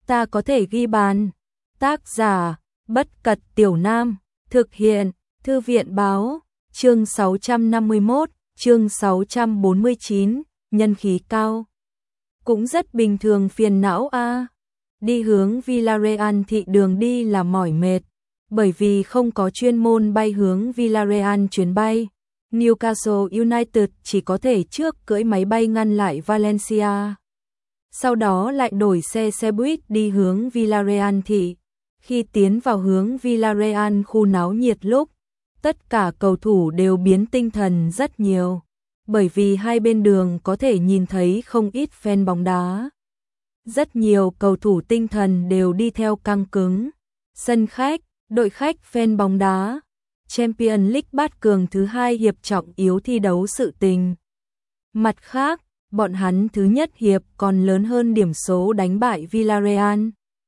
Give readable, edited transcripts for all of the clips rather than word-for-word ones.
ta có thể ghi bàn. Tác giả, Bất Cật Tiểu Nam, thực hiện, Thư viện báo, chương 651, chương 649, nhân khí cao. Cũng rất bình thường phiền não a. Đi hướng Villarreal thị đường đi là mỏi mệt, bởi vì không có chuyên môn bay hướng Villarreal chuyến bay. Newcastle United chỉ có thể trước cưỡi máy bay ngăn lại Valencia. Sau đó lại đổi xe buýt đi hướng Villarreal thị. Khi tiến vào hướng Villarreal khu náo nhiệt lúc, tất cả cầu thủ đều biến tinh thần rất nhiều, bởi vì hai bên đường có thể nhìn thấy không ít fan bóng đá. Rất nhiều cầu thủ tinh thần đều đi theo căng cứng. Sân khách, đội khách fan bóng đá. Champions League bát cường thứ hai hiệp trọng yếu thi đấu sự tình. Mặt khác, bọn hắn thứ nhất hiệp còn lớn hơn điểm số đánh bại Villarreal.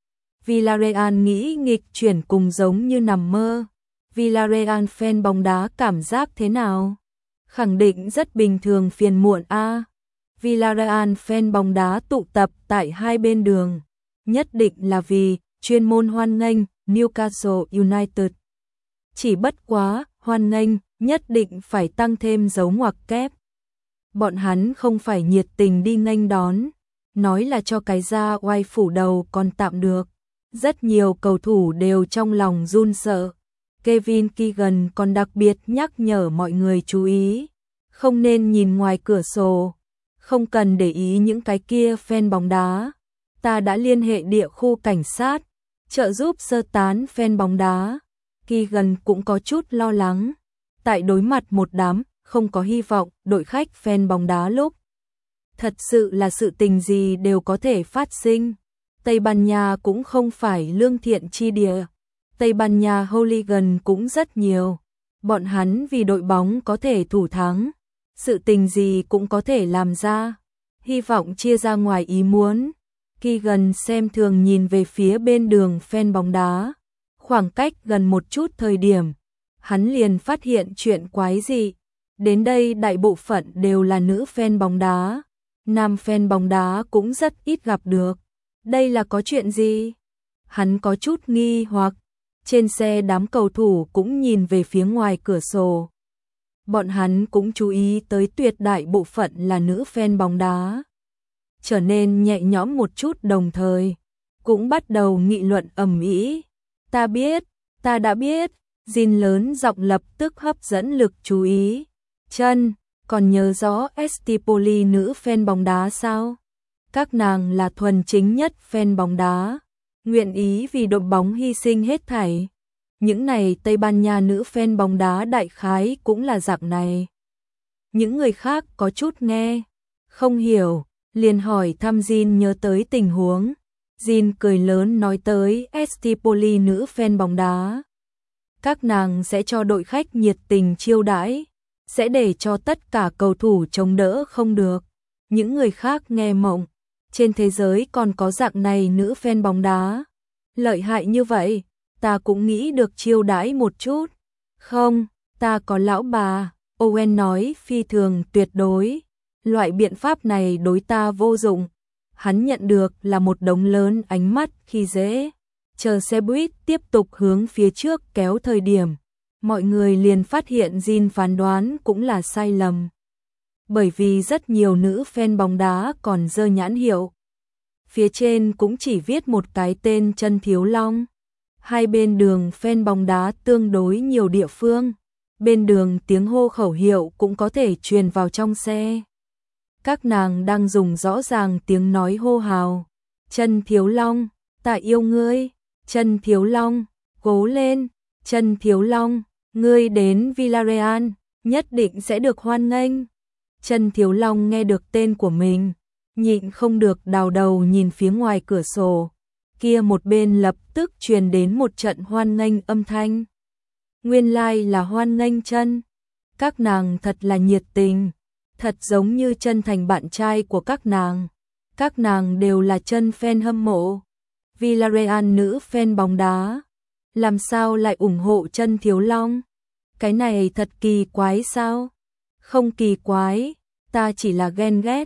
Villarreal nghĩ nghịch chuyển cùng giống như nằm mơ. Villarreal fan bóng đá cảm giác thế nào? Khẳng định rất bình thường phiền muộn a. Villarreal fan bóng đá tụ tập tại hai bên đường, nhất định là vì chuyên môn hoan nghênh Newcastle United. Chỉ bất quá, hoan nghênh, nhất định phải tăng thêm dấu ngoặc kép. Bọn hắn không phải nhiệt tình đi nghênh đón, nói là cho cái da oai phủ đầu còn tạm được. Rất nhiều cầu thủ đều trong lòng run sợ. Kevin Keegan còn đặc biệt nhắc nhở mọi người chú ý, không nên nhìn ngoài cửa sổ, không cần để ý những cái kia fan bóng đá. Ta đã liên hệ địa khu cảnh sát, trợ giúp sơ tán fan bóng đá. Keegan cũng có chút lo lắng, tại đối mặt một đám không có hy vọng đội khách fan bóng đá lúc. Thật sự là sự tình gì đều có thể phát sinh. Tây Ban Nha cũng không phải lương thiện chi địa. Tây Ban Nha hooligan cũng rất nhiều. Bọn hắn vì đội bóng có thể thủ thắng, sự tình gì cũng có thể làm ra. Hy vọng chia ra ngoài ý muốn. Keegan xem thường nhìn về phía bên đường fan bóng đá. Khoảng cách gần một chút thời điểm, hắn liền phát hiện chuyện quái dị. Đến đây đại bộ phận đều là nữ fan bóng đá. Nam fan bóng đá cũng rất ít gặp được. Đây là có chuyện gì? Hắn có chút nghi hoặc. Trên xe đám cầu thủ cũng nhìn về phía ngoài cửa sổ. Bọn hắn cũng chú ý tới tuyệt đại bộ phận là nữ fan bóng đá. Trở nên nhẹ nhõm một chút đồng thời, cũng bắt đầu nghị luận ầm ĩ. Ta biết, ta đã biết. Jin lớn giọng lập tức hấp dẫn lực chú ý. Chân, còn nhớ rõ Estipoli nữ fan bóng đá sao? Các nàng là thuần chính nhất fan bóng đá, nguyện ý vì đội bóng hy sinh hết thảy. Những này Tây Ban Nha nữ fan bóng đá đại khái cũng là dạng này. Những người khác có chút nghe không hiểu, liền hỏi thăm Jin nhớ tới tình huống. Jin cười lớn nói tới Estipoli nữ fan bóng đá. Các nàng sẽ cho đội khách nhiệt tình chiêu đãi, sẽ để cho tất cả cầu thủ chống đỡ không được. Những người khác nghe mộng, trên thế giới còn có dạng này nữ fan bóng đá. Lợi hại như vậy, ta cũng nghĩ được chiêu đãi một chút. Không, ta có lão bà, Owen nói phi thường tuyệt đối. Loại biện pháp này đối ta vô dụng. Hắn nhận được là một đống lớn ánh mắt khi dễ. Chờ xe buýt tiếp tục hướng phía trước kéo thời điểm, mọi người liền phát hiện Jin phán đoán cũng là sai lầm. Bởi vì rất nhiều nữ fan bóng đá còn dơ nhãn hiệu. Phía trên cũng chỉ viết một cái tên Chân Thiếu Long. Hai bên đường fan bóng đá tương đối nhiều địa phương. Bên đường tiếng hô khẩu hiệu cũng có thể truyền vào trong xe. Các nàng đang dùng rõ ràng tiếng nói hô hào. Chân Thiếu Long, ta yêu ngươi. Chân Thiếu Long, cố lên. Chân Thiếu Long, ngươi đến Villarreal, nhất định sẽ được hoan nghênh. Chân Thiếu Long nghe được tên của mình, nhịn không được đào đầu nhìn phía ngoài cửa sổ. Kia một bên lập tức truyền đến một trận hoan nghênh âm thanh. Nguyên lai là hoan nghênh Chân. Các nàng thật là nhiệt tình, thật giống như Chân thành bạn trai của các nàng. Các nàng đều là Chân fan hâm mộ. Villarreal nữ fan bóng đá, làm sao lại ủng hộ Chân Thiếu Long? Cái này thật kỳ quái sao? Không kỳ quái, ta chỉ là ghen ghét.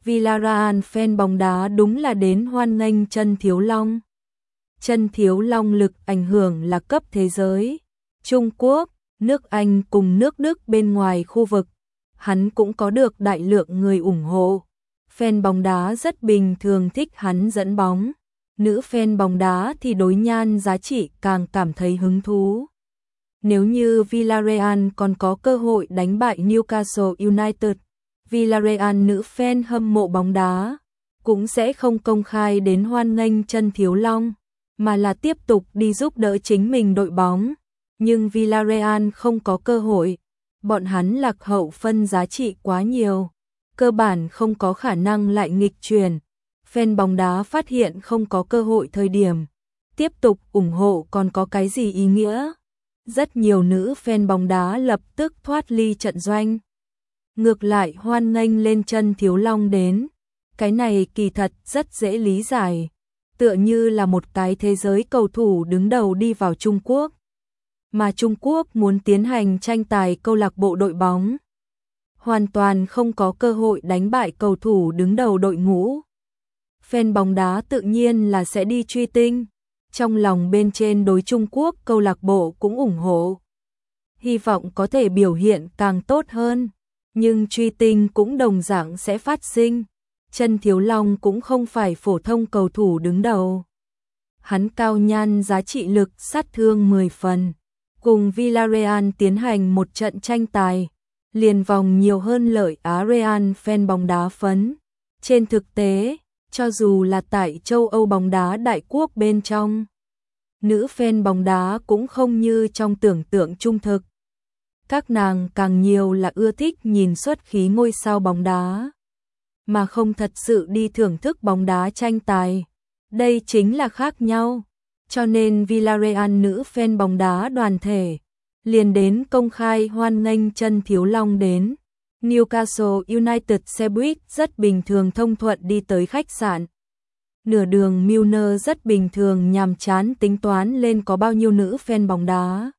Villarreal fan bóng đá đúng là đến hoan nghênh Trần Thiếu Long. Trần Thiếu Long lực ảnh hưởng là cấp thế giới. Trung Quốc, nước Anh cùng nước Đức bên ngoài khu vực, hắn cũng có được đại lượng người ủng hộ. Fan bóng đá rất bình thường thích hắn dẫn bóng. Nữ fan bóng đá thì đối nhan giá trị càng cảm thấy hứng thú. Nếu như Villarreal còn có cơ hội đánh bại Newcastle United, Villarreal nữ fan hâm mộ bóng đá cũng sẽ không công khai đến hoan nghênh Trần Thiếu Long, mà là tiếp tục đi giúp đỡ chính mình đội bóng. Nhưng Villarreal không có cơ hội, bọn hắn lạc hậu phân giá trị quá nhiều, cơ bản không có khả năng lại nghịch chuyển. Fan bóng đá phát hiện không có cơ hội thời điểm, tiếp tục ủng hộ còn có cái gì ý nghĩa. Rất nhiều nữ fan bóng đá lập tức thoát ly trận doanh. Ngược lại hoan nghênh lên Trần Thiếu Long đến. Cái này kỳ thật rất dễ lý giải. Tựa như là một cái thế giới cầu thủ đứng đầu đi vào Trung Quốc. Mà Trung Quốc muốn tiến hành tranh tài câu lạc bộ đội bóng. Hoàn toàn không có cơ hội đánh bại cầu thủ đứng đầu đội ngũ. Fan bóng đá tự nhiên là sẽ đi truy tinh. Trong lòng bên trên đối Trung Quốc câu lạc bộ cũng ủng hộ. Hy vọng có thể biểu hiện càng tốt hơn. Nhưng truy tinh cũng đồng dạng sẽ phát sinh. Trần Thiếu Long cũng không phải phổ thông cầu thủ đứng đầu. Hắn cao nhan giá trị lực sát thương 10 phần. Cùng Villarreal tiến hành một trận tranh tài. Liền vòng nhiều hơn lợi Á Real fan bóng đá phấn. Trên thực tế, cho dù là tại châu Âu bóng đá đại quốc bên trong, nữ fan bóng đá cũng không như trong tưởng tượng trung thực. Các nàng càng nhiều là ưa thích nhìn xuất khí ngôi sao bóng đá, mà không thật sự đi thưởng thức bóng đá tranh tài. Đây chính là khác nhau. Cho nên Villarreal nữ fan bóng đá đoàn thể liền đến công khai hoan nghênh Trần Thiếu Long đến. Newcastle United xe buýt rất bình thường thông thuận đi tới khách sạn. Nửa đường Milner rất bình thường nhàm chán tính toán lên có bao nhiêu nữ fan bóng đá.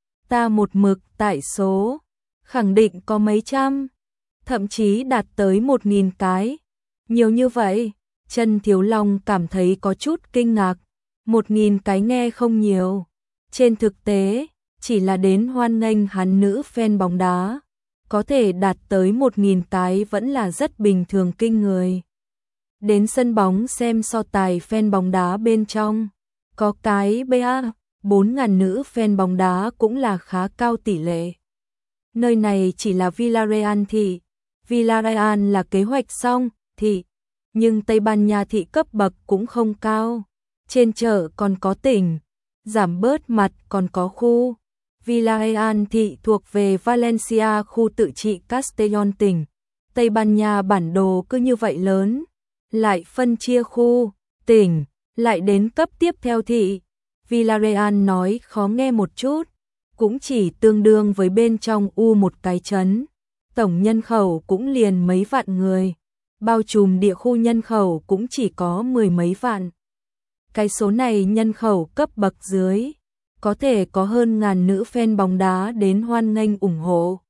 Ta một mực tại số, khẳng định có mấy trăm, thậm chí đạt tới 1000 cái. Nhiều như vậy, Trần Thiếu Long cảm thấy có chút kinh ngạc. 1000 cái nghe không nhiều. Trên thực tế, chỉ là đến hoan nghênh hắn nữ fan bóng đá. Có thể đạt tới 1000 cái vẫn là rất bình thường kinh người. Đến sân bóng xem so tài fan bóng đá bên trong. Có cái BA, 4000 nữ fan bóng đá cũng là khá cao tỷ lệ. Nơi này chỉ là Villarreal thị. Villarreal là kế hoạch xong, thị. Nhưng Tây Ban Nha thị cấp bậc cũng không cao. Trên chợ còn có tỉnh, giảm bớt mặt còn có khu. Villarreal thị thuộc về Valencia khu tự trị Castellón tỉnh. Tây Ban Nha bản đồ cứ như vậy lớn, lại phân chia khu, tỉnh, lại đến cấp tiếp theo thị. Villarreal nói khó nghe một chút, cũng chỉ tương đương với bên trong một cái trấn. Tổng nhân khẩu cũng liền mấy vạn người, bao trùm địa khu nhân khẩu cũng chỉ có 10 mấy vạn. Cái số này nhân khẩu cấp bậc dưới, có thể có hơn 1000 nữ fan bóng đá đến hoan nghênh ủng hộ.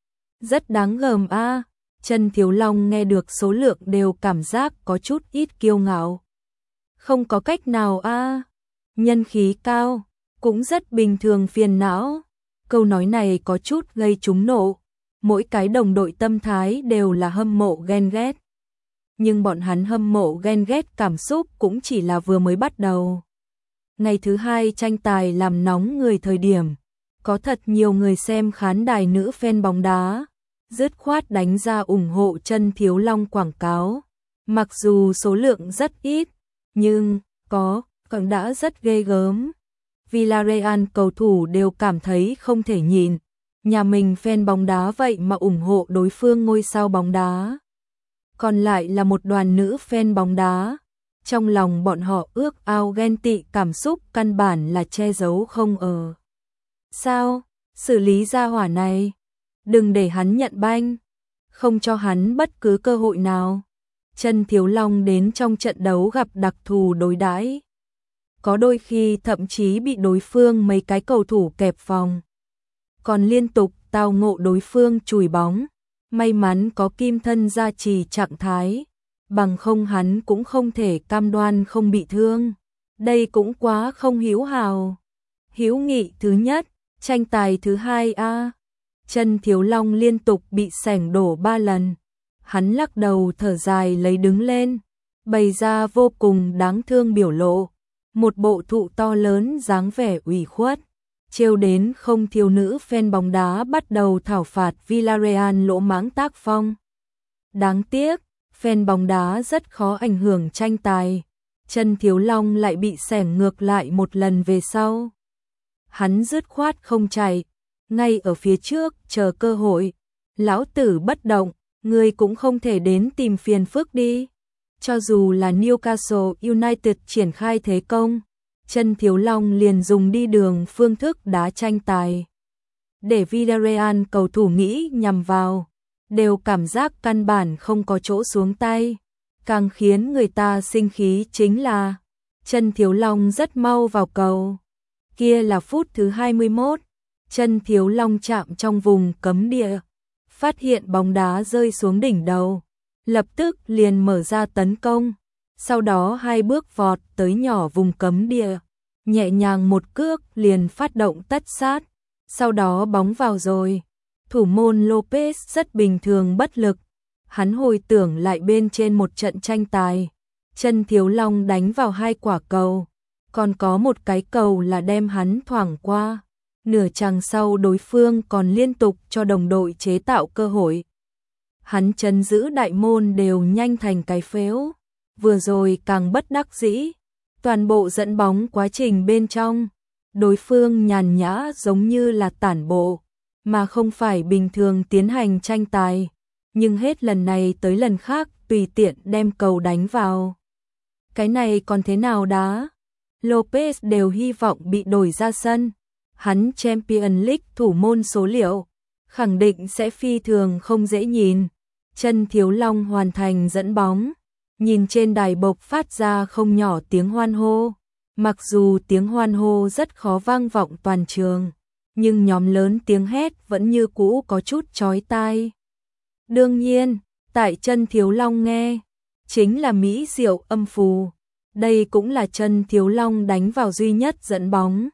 Rất đáng gờm a. Trần Thiếu Long nghe được số lượng đều cảm giác có chút ít kiêu ngạo. Không có cách nào a. Nhân khí cao, cũng rất bình thường phiền não. Câu nói này có chút gây trúng nộ. Mỗi cái đồng đội tâm thái đều là hâm mộ ghen ghét. Nhưng bọn hắn hâm mộ ghen ghét cảm xúc cũng chỉ là vừa mới bắt đầu. Ngày thứ hai tranh tài làm nóng người thời điểm, có thật nhiều người xem khán đài nữ fan bóng đá, dứt khoát đánh ra ủng hộ Trần Thiếu Long quảng cáo. Mặc dù số lượng rất ít, nhưng còn đã rất ghê gớm. Villarreal cầu thủ đều cảm thấy không thể nhìn, nhà mình fan bóng đá vậy mà ủng hộ đối phương ngôi sao bóng đá. Còn lại là một đoàn nữ fan bóng đá. Trong lòng bọn họ ước ao ghen tị cảm xúc căn bản là che giấu không ở. Sao? Xử lý ra hỏa này. Đừng để hắn nhận banh. Không cho hắn bất cứ cơ hội nào. Trần Thiếu Long đến trong trận đấu gặp đặc thù đối đãi. Có đôi khi thậm chí bị đối phương mấy cái cầu thủ kẹp phòng. Còn liên tục tao ngộ đối phương chùi bóng. May mắn có kim thân gia trì trạng thái. bằng không hắn cũng không thể cam đoan không bị thương. Đây cũng quá không hữu hảo. Hữu nghị thứ nhất, tranh tài thứ hai a. Chân Thiếu Long liên tục bị sẻng đổ 3 lần. Hắn lắc đầu thở dài lấy đứng lên, bày ra vô cùng đáng thương biểu lộ, một bộ thụ to lớn dáng vẻ ủy khuất. Trêu đến không thiếu nữ fan bóng đá bắt đầu thảo phạt Villarreal lỗ mãng tác phong. Đáng tiếc, fan bóng đá rất khó ảnh hưởng tranh tài. Chân Thiếu Long lại bị xẻng ngược lại một lần về sau. Hắn dứt khoát không chạy, ngay ở phía trước chờ cơ hội. Lão tử bất động, ngươi cũng không thể đến tìm phiền phức đi. Cho dù là Newcastle United triển khai thế công, Chân Thiếu Long liền dùng đi đường phương thức đá tranh tài. Để Villarreal cầu thủ nghĩ nhằm vào, đều cảm giác căn bản không có chỗ xuống tay. Càng khiến người ta sinh khí chính là Chân Thiếu Long rất mau vào cầu. Kia là phút thứ 21, Chân Thiếu Long chạm trong vùng cấm địa, phát hiện bóng đá rơi xuống đỉnh đầu, lập tức liền mở ra tấn công. Sau đó 2 bước vọt tới nhỏ vùng cấm địa, nhẹ nhàng một cước liền phát động tất sát. Sau đó bóng vào rồi. Thủ môn Lopez rất bình thường bất lực. Hắn hồi tưởng lại bên trên một trận tranh tài, Chân Thiếu Long đánh vào 2 quả cầu, còn có một cái cầu là đem hắn thoảng qua. Nửa chặng sau đối phương còn liên tục cho đồng đội chế tạo cơ hội. Hắn trấn giữ đại môn đều nhanh thành cái phếu. Vừa rồi càng bất đắc dĩ, toàn bộ dẫn bóng quá trình bên trong, đối phương nhàn nhã giống như là tản bộ, mà không phải bình thường tiến hành tranh tài. Nhưng hết lần này tới lần khác tùy tiện đem cầu đánh vào. Cái này còn thế nào đá? Lopez đều hy vọng bị đổi ra sân. Hắn Champions League thủ môn số liệu, khẳng định sẽ phi thường không dễ nhìn. Chân Thiếu Long hoàn thành dẫn bóng, nhìn trên đài bộc phát ra không nhỏ tiếng hoan hô. Mặc dù tiếng hoan hô rất khó vang vọng toàn trường, nhưng nhóm lớn tiếng hét vẫn như cũ có chút chói tai. Đương nhiên, tại Chân Thiếu Long nghe, chính là mỹ diệu âm phù. Đây cũng là Chân Thiếu Long đánh vào duy nhất dẫn bóng.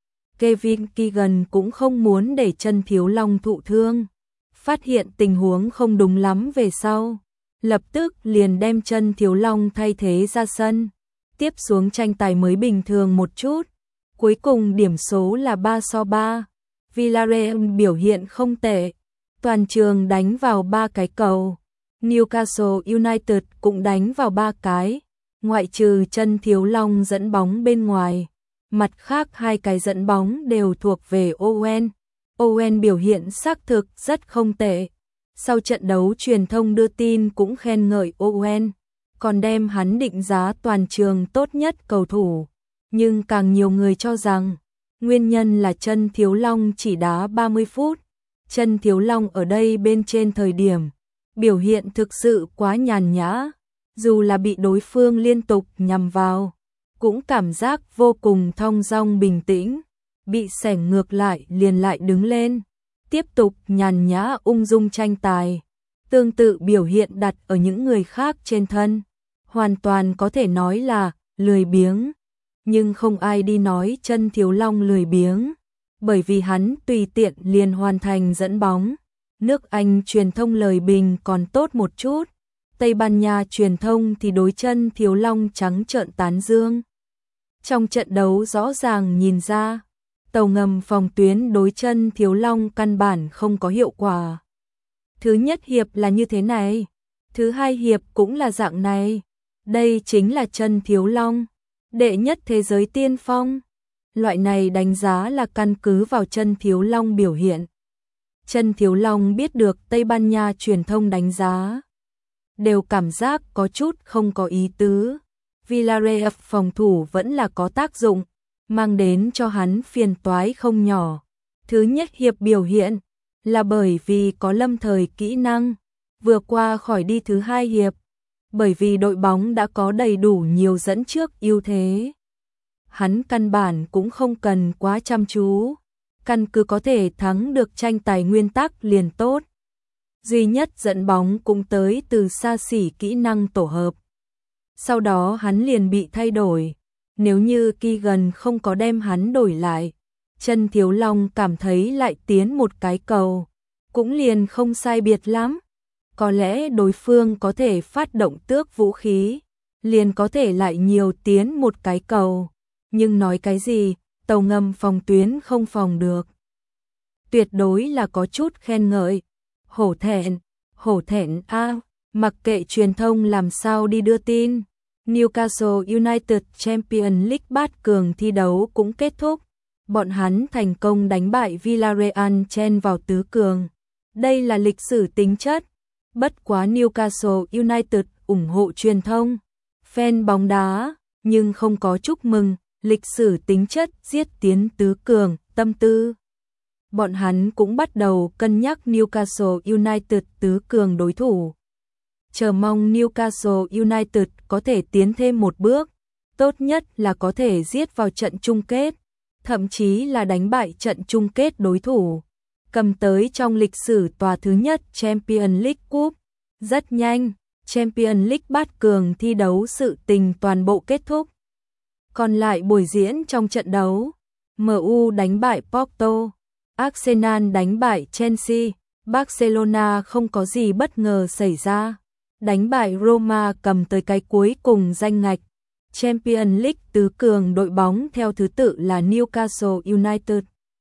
Kevin Keegan cũng không muốn để Chân Thiếu Long thụ thương. Phát hiện tình huống không đúng lắm về sau, lập tức liền đem Chân Thiếu Long thay thế ra sân. Tiếp xuống tranh tài mới bình thường một chút. Cuối cùng điểm số là 3-3. Villarreal biểu hiện không tệ. Toàn trường đánh vào 3 cái cầu. Newcastle United cũng đánh vào 3 cái. Ngoại trừ Chân Thiếu Long dẫn bóng bên ngoài. Mặt khác 2 cái dẫn bóng đều thuộc về Owen. Owen biểu hiện xác thực rất không tệ. Sau trận đấu truyền thông đưa tin cũng khen ngợi Owen, còn đem hắn định giá toàn trường tốt nhất cầu thủ. Nhưng càng nhiều người cho rằng, nguyên nhân là Chân Thiếu Long chỉ đá 30 phút. Chân Thiếu Long ở đây bên trên thời điểm, biểu hiện thực sự quá nhàn nhã. Dù là bị đối phương liên tục nhằm vào, cũng cảm giác vô cùng thong dong bình tĩnh. Bị xẻng ngược lại liền lại đứng lên, tiếp tục nhàn nhã ung dung tranh tài. Tương tự biểu hiện đặt ở những người khác trên thân, hoàn toàn có thể nói là lười biếng. Nhưng không ai đi nói Chân Thiếu Long lười biếng, bởi vì hắn tùy tiện liền hoàn thành dẫn bóng. Nước Anh truyền thông lời bình còn tốt một chút, Tây Ban Nha truyền thông thì đối Chân Thiếu Long trắng trợn tán dương. Trong trận đấu rõ ràng nhìn ra, tàu ngầm phòng tuyến đối Chân Thiếu Long căn bản không có hiệu quả. Thứ nhất hiệp là như thế này, thứ hai hiệp cũng là dạng này. Đây chính là Chân Thiếu Long, đệ nhất thế giới tiên phong. Loại này đánh giá là căn cứ vào Chân Thiếu Long biểu hiện. Chân Thiếu Long biết được Tây Ban Nha truyền thông đánh giá, đều cảm giác có chút không có ý tứ. Villarreal phòng thủ vẫn là có tác dụng, mang đến cho hắn phiền toái không nhỏ. Thứ nhất hiệp biểu hiện là bởi vì có lâm thời kỹ năng, vừa qua khỏi đi thứ hai hiệp, bởi vì đội bóng đã có đầy đủ nhiều dẫn trước ưu thế. Hắn căn bản cũng không cần quá chăm chú, căn cứ có thể thắng được tranh tài nguyên tắc liền tốt. duy nhất dẫn bóng cũng tới từ xa xỉ kỹ năng tổ hợp. Sau đó hắn liền bị thay đổi. Nếu như Keegan không có đem hắn đổi lại, Chân Thiếu Long cảm thấy lại tiến một cái cầu, cũng liền không sai biệt lắm. Có lẽ đối phương có thể phát động tước vũ khí, liền có thể lại nhiều tiến một cái cầu. Nhưng nói cái gì, tàu ngầm phòng tuyến không phòng được. Tuyệt đối là có chút khen ngợi. Hổ thẹn a, mặc kệ truyền thông làm sao đi đưa tin. Newcastle United Champions League bát cường thi đấu cũng kết thúc. Bọn hắn thành công đánh bại Villarreal chen vào tứ cường. Đây là lịch sử tính chất. Bất quá Newcastle United ủng hộ truyền thông, fan bóng đá, nhưng không có chúc mừng, lịch sử tính chất giết tiến tứ cường, tâm tư. Bọn hắn cũng bắt đầu cân nhắc Newcastle United tứ cường đối thủ. Chờ mong Newcastle United có thể tiến thêm một bước, tốt nhất là có thể giết vào trận chung kết, thậm chí là đánh bại trận chung kết đối thủ, cầm tới trong lịch sử tòa thứ nhất Champions League Cup. Rất nhanh, Champions League bát cường thi đấu sự tình toàn bộ kết thúc. Còn lại buổi diễn trong trận đấu, MU đánh bại Porto, Arsenal đánh bại Chelsea, Barcelona không có gì bất ngờ xảy ra, đánh bại Roma cầm tới cái cuối cùng danh ngạch. Champions League tứ cường đội bóng theo thứ tự là Newcastle United,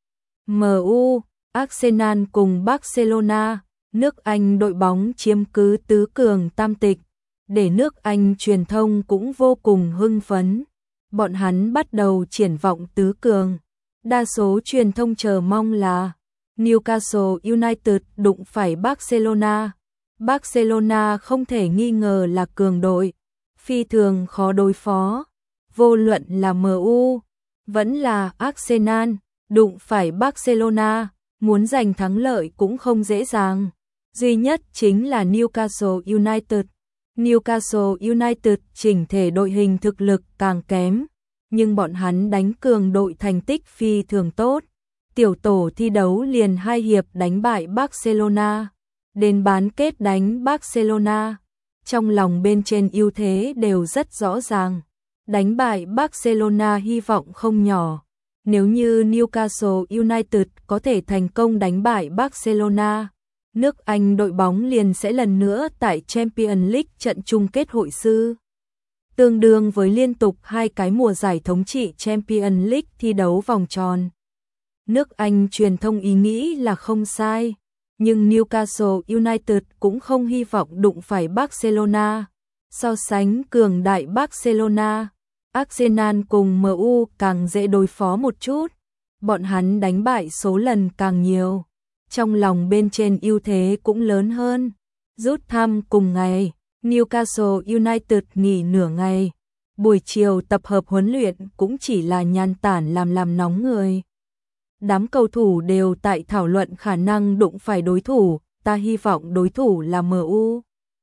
MU, Arsenal cùng Barcelona. Nước Anh đội bóng chiếm cứ tứ cường tam tịch, để nước Anh truyền thông cũng vô cùng hưng phấn. Bọn hắn bắt đầu triển vọng tứ cường. Đa số truyền thông chờ mong là Newcastle United đụng phải Barcelona. Barcelona không thể nghi ngờ là cường đội, phi thường khó đối phó. Vô luận là MU, vẫn là Arsenal, đụng phải Barcelona, muốn giành thắng lợi cũng không dễ dàng. Duy nhất chính là Newcastle United. Newcastle United chỉnh thể đội hình thực lực càng kém, nhưng bọn hắn đánh cường đội thành tích phi thường tốt. Tiểu tổ thi đấu liền 2 hiệp đánh bại Barcelona, đến bán kết đánh Barcelona. Trong lòng bên trên ưu thế đều rất rõ ràng. Đánh bại Barcelona hy vọng không nhỏ. Nếu như Newcastle United có thể thành công đánh bại Barcelona, nước Anh đội bóng liền sẽ lần nữa tại Champions League trận chung kết hội sư. Tương đương với liên tục 2 cái mùa giải thống trị Champions League thi đấu vòng tròn. Nước Anh truyền thông ý nghĩ là không sai, nhưng Newcastle United cũng không hy vọng đụng phải Barcelona. So sánh cường đại Barcelona, Arsenal cùng MU càng dễ đối phó một chút. Bọn hắn đánh bại số lần càng nhiều. Trong lòng bên trên ưu thế cũng lớn hơn. Rút thăm cùng ngày, Newcastle United nghỉ nửa ngày. Buổi chiều tập hợp huấn luyện cũng chỉ là nhàn tản làm nóng người. Đám cầu thủ đều tại thảo luận khả năng đụng phải đối thủ, ta hy vọng đối thủ là MU.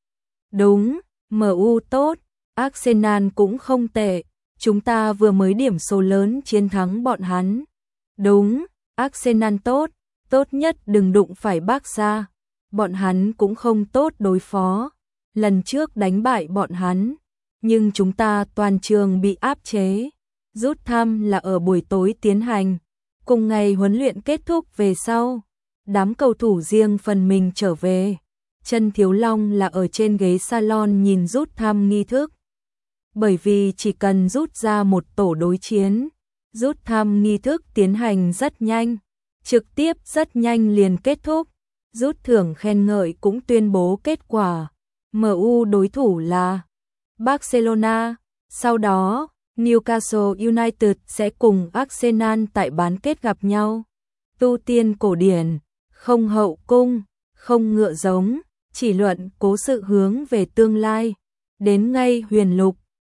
Đúng, MU tốt, Arsenal cũng không tệ, chúng ta vừa mới điểm số lớn chiến thắng bọn hắn. Đúng, Arsenal tốt, tốt nhất đừng đụng phải Barca, bọn hắn cũng không tốt đối phó. Lần trước đánh bại bọn hắn, nhưng chúng ta toàn trường bị áp chế. Rút thăm là ở buổi tối tiến hành. Cùng ngày huấn luyện kết thúc về sau, đám cầu thủ riêng phần mình trở về. Chân Thiếu Long là ở trên ghế salon nhìn rút thăm nghi thức. Bởi vì chỉ cần rút ra một tổ đối chiến, rút thăm nghi thức tiến hành rất nhanh, trực tiếp rất nhanh liền kết thúc. Rút thưởng khen ngợi cũng tuyên bố kết quả. MU đối thủ là Barcelona, sau đó Newcastle United sẽ cùng Arsenal tại bán kết gặp nhau. Tu tiên cổ điển, không hậu cung, không ngựa giống, chỉ luận cố sự hướng về tương lai. Đến ngay huyền lục,